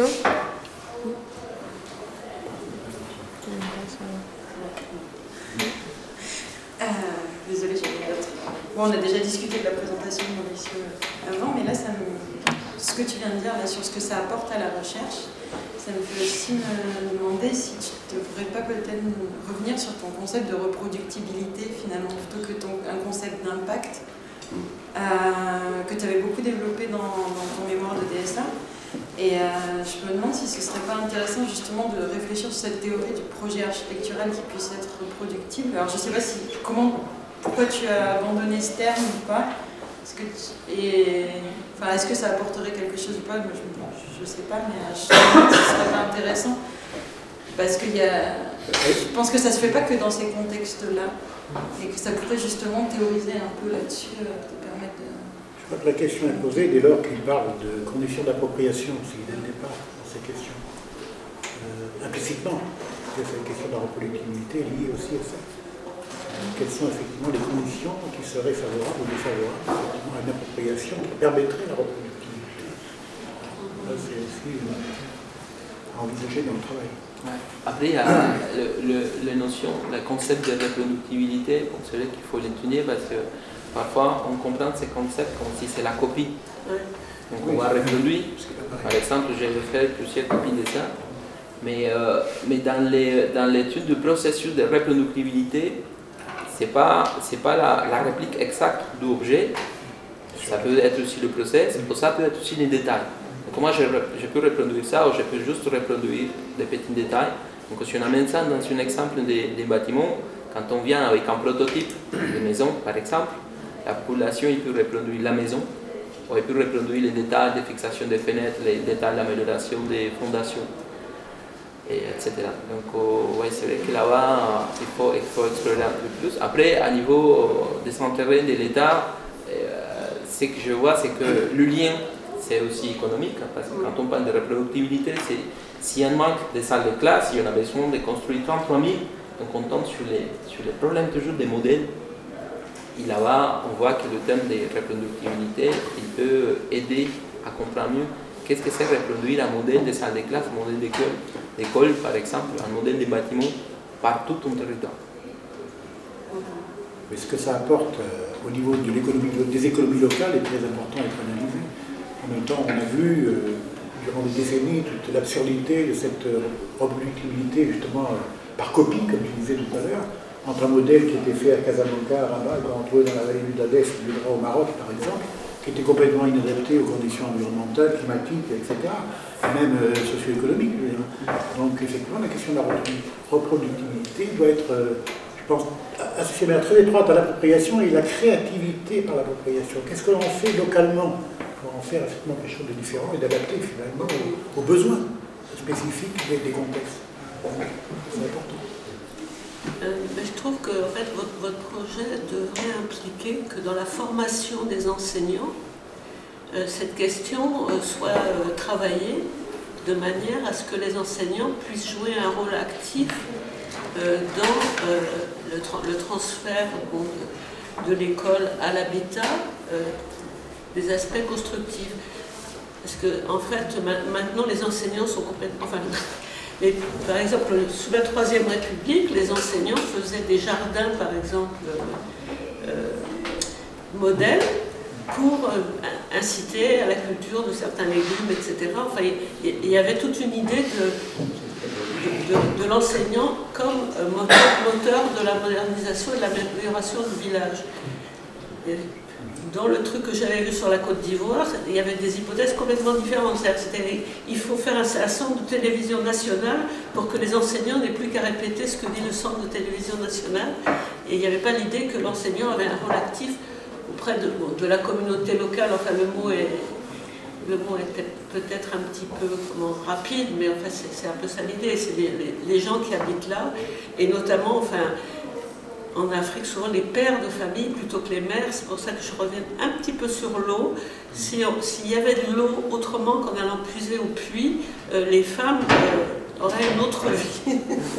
Euh, désolée, j'ai une autre. Bon, on a déjà discuté de la présentation de Mauricio avant, mais là, ça me... ce que tu viens de dire là, sur ce que ça apporte à la recherche, ça me fait aussi me demander si tu ne devrais pas peut-être revenir sur ton concept de reproductibilité, finalement, plutôt que ton, un concept d'impact, euh, que tu avais beaucoup développé dans, dans ton mémoire de D S A. Et euh, je me demande si ce ne serait pas intéressant justement de réfléchir sur cette théorie du projet architectural qui puisse être reproductible. Alors je ne sais pas si, comment, pourquoi tu as abandonné ce terme ou pas. Est-ce que, tu, et, enfin, est-ce que ça apporterait quelque chose ou pas? Je ne sais pas, mais je pense que ce serait pas intéressant. Parce que y a, je pense que ça ne se fait pas que dans ces contextes-là. Et que ça pourrait justement théoriser un peu là-dessus, euh, te permettre de... Je crois que la question est posée dès lors qu'il parle de conditions d'appropriation, c'est dès le départ dans ces questions. Euh, implicitement, c'est la question de la reproductibilité liée aussi à ça. Quelles sont effectivement les conditions qui seraient favorables ou défavorables effectivement, à une appropriation qui permettrait la reproductibilité. Là, c'est aussi euh, à envisager dans le travail. Ouais. Après, il y a le, le, le notion, le concept de reproductibilité, bon, c'est vrai qu'il faut l'étudier parce que parfois on comprend ces concepts comme si c'est la copie. Donc on va reproduire. Par exemple, j'ai fait plusieurs copies de ça. Mais, euh, mais dans, les, dans l'étude du processus de reproductibilité, ce n'est pas, c'est pas la, la réplique exacte de l'objet. Ça peut être aussi le process, ou ça peut être aussi les détails. Donc moi, je, je peux reproduire ça, ou je peux juste reproduire des petits détails. Donc si on amène ça dans un exemple des, des bâtiments, quand on vient avec un prototype de maison, par exemple, la population il peut reproduire la maison, aurait pu reproduire les détails de fixation des fenêtres, les détails d'amélioration des fondations, et etc. Donc euh, ouais, c'est vrai que là-bas, il faut, il faut explorer un peu plus. Après, à niveau des terrain de l'État, euh, ce que je vois, c'est que le lien, c'est aussi économique, parce que quand on parle de reproductibilité, c'est s'il y a un manque de salles de classe, il y en a besoin de construire trente-trois mille, donc on tombe sur les, sur les problèmes toujours des modèles. Et là-bas, on voit que le thème de reproductibilité, il peut aider à comprendre mieux qu'est-ce que c'est reproduire un modèle de salle de classe, un modèle d'école, d'école par exemple, un modèle de bâtiment par tout ton territoire. Mais ce que ça apporte euh, au niveau de l'économie, des économies locales est très important à être analysé. En même temps, on a vu euh, durant des décennies toute l'absurdité de cette euh, reproductibilité justement euh, par copie, comme tu disais tout à l'heure, entre un modèle qui était fait à Casablanca, à Rabat, qu'on trouvait dans la vallée du Dadès, du Dra au Maroc par exemple, qui était complètement inadapté aux conditions environnementales, climatiques, et cetera, et même euh, socio-économiques. Donc effectivement, la question de la reproductibilité doit être, euh, je pense, associée de manière très étroite à l'appropriation et la créativité par l'appropriation. Qu'est-ce que l'on fait localement pour en faire effectivement quelque chose de différent et d'adapter finalement aux, aux besoins spécifiques des, des contextes. C'est important. Euh, mais je trouve que en fait, votre, votre projet devrait impliquer que dans la formation des enseignants, euh, cette question euh, soit euh, travaillée de manière à ce que les enseignants puissent jouer un rôle actif euh, dans euh, le, tra le transfert bon, de, de l'école à l'habitat, euh, des aspects constructifs. Parce que en fait, ma maintenant, les enseignants sont complètement... Enfin, mais, par exemple, sous la Troisième République, les enseignants faisaient des jardins, par exemple, euh, euh, modèles, pour euh, inciter à la culture de certains légumes, et cetera. Enfin, il, il y avait toute une idée de, de, de, de l'enseignant comme euh, moteur, moteur de la modernisation et de l'amélioration du village. Et, dans le truc que j'avais vu sur la Côte d'Ivoire, il y avait des hypothèses complètement différentes. C'est-à-dire il faut faire un, un centre de télévision nationale pour que les enseignants n'aient plus qu'à répéter ce que dit le centre de télévision nationale. Et il n'y avait pas l'idée que l'enseignant avait un rôle actif auprès de, bon, de la communauté locale. Enfin, le mot est, le mot est peut-être un petit peu comment, rapide, mais enfin, c'est un peu ça l'idée. C'est les, les, les gens qui habitent là, et notamment, enfin, en Afrique, souvent les pères de famille plutôt que les mères. C'est pour ça que je reviens un petit peu sur l'eau. S'il y avait de l'eau autrement qu'en allant puiser au puits, euh, les femmes euh, auraient une autre vie.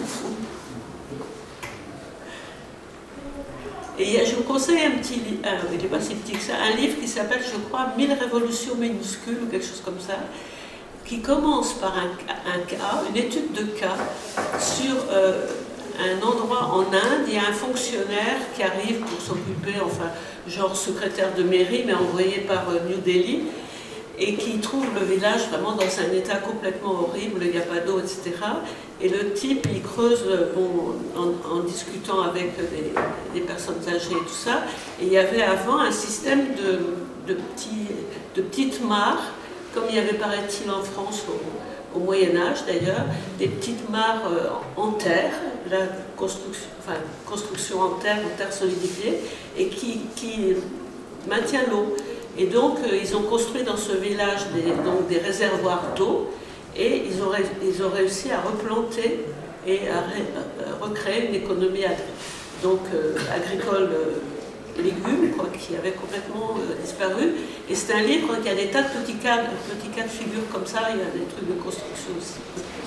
Et je vous conseille un petit livre, ah, il n'est pas si petit que ça, un livre qui s'appelle, je crois, mille révolutions minuscules ou quelque chose comme ça, qui commence par un, un cas, une étude de cas sur euh, un endroit en Inde. Il y a un fonctionnaire qui arrive pour s'occuper, enfin, genre secrétaire de mairie, mais envoyé par euh, New Delhi, et qui trouve le village vraiment dans un état complètement horrible, il n'y a pas d'eau, et cetera. Et le type, il creuse, bon, en, en discutant avec des, des personnes âgées et tout ça, et il y avait avant un système de, de, petits, de petites mares, comme il y avait, paraît-il, en France au, au Moyen-Âge d'ailleurs, des petites mares euh, en terre, la construction, enfin, construction en terre, en terre solidifiée, et qui, qui maintient l'eau. Et donc, euh, ils ont construit dans ce village des, donc, des réservoirs d'eau, et ils ont, ils ont réussi à replanter et à, ré, à recréer une économie agricole, donc, euh, agricole euh, légumes, quoi, qui avait complètement euh, disparu. Et c'est un livre qui a des tas de petits cas, de petits cas de figure comme ça, il y a des trucs de construction aussi.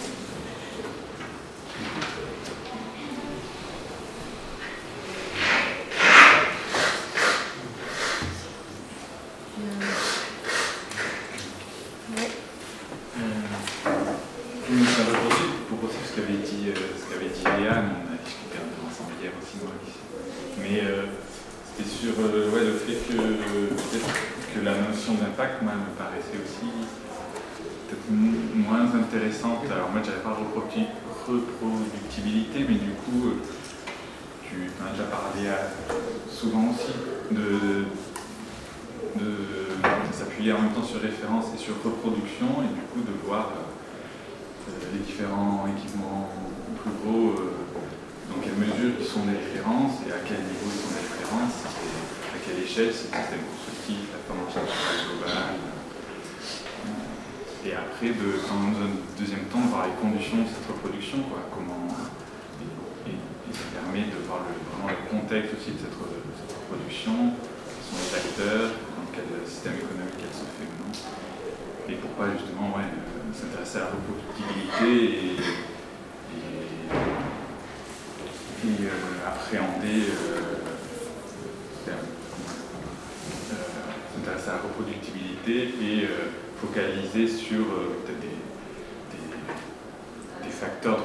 Intéressante. Alors moi j'avais pas reproductibilité, mais du coup tu en as déjà parlé à, souvent aussi de, de, de s'appuyer en même temps sur référence et sur reproduction, et du coup de voir euh, les différents équipements plus gros, euh, dans quelle mesure ils sont des références et à quel niveau ils sont des références. Et à quelle échelle, si le système constructif, la forme architecturale globale. Et après, de, dans un deuxième temps, de voir les conditions de cette reproduction, quoi, comment, et, et, et ça permet de voir le, vraiment le contexte aussi de cette, de cette reproduction, quels sont les acteurs, dans quel système économique elle se fait ou non, et pourquoi justement ouais, euh, s'intéresser à la reproductibilité et, et, et euh, appréhender, euh, euh, s'intéresser à la reproductibilité et euh, focaliser sur euh, peut-être des, des, des facteurs de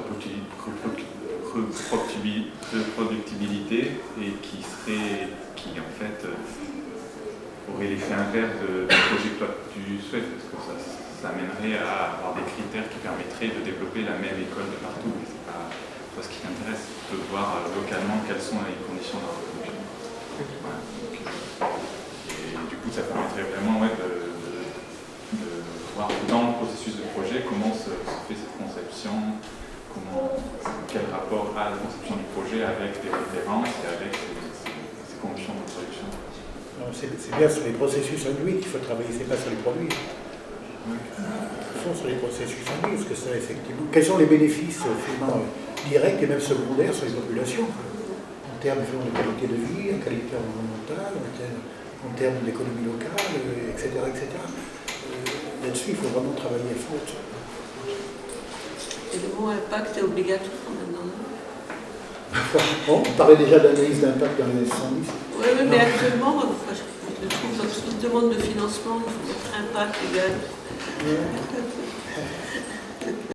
reproductibilité et qui seraient, qui en fait euh, auraient l'effet inverse de, du projet que toi tu souhaites, parce que ça, ça amènerait à avoir des critères qui permettraient de développer la même école de partout. Et c'est pas toi ce qui t'intéresse, de voir euh, localement quelles sont les conditions de la reproduction. Voilà. Et du coup, ça permettrait vraiment ouais, de de voir dans le processus de projet comment se, se fait cette conception, comment, quel rapport a la conception du projet avec des références et avec ces conditions de production. C'est bien sur les processus induits qu'il faut travailler, c'est pas sur les produits. Oui. Ce sont sur les processus induits, parce que ça, effectivement. Quels sont les bénéfices finalement directs et même secondaires sur les populations, en termes de qualité de vie, en qualité environnementale, en termes d'économie locale, et cetera, et cetera. Là-dessus, il faut vraiment travailler à fond. Et le mot impact est obligatoire maintenant. Bon, on parlait déjà d'analyse d'impact dans les années soixante-dix. Oui, oui, mais actuellement, je trouve que lorsqu'on demande de financement, il faut mettre impact égal. Ouais.